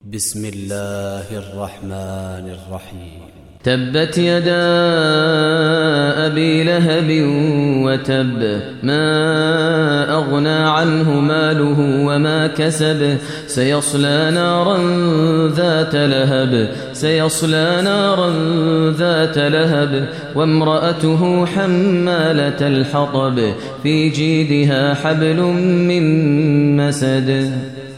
بسم الله الرحمن الرحيم. تبت يدا أبي لهب وتب، ما أغنى عنه ماله وما كسب، سيصلى نارا ذات لهب وامرأته حمالة الحطب في جيدها حبل من مسد.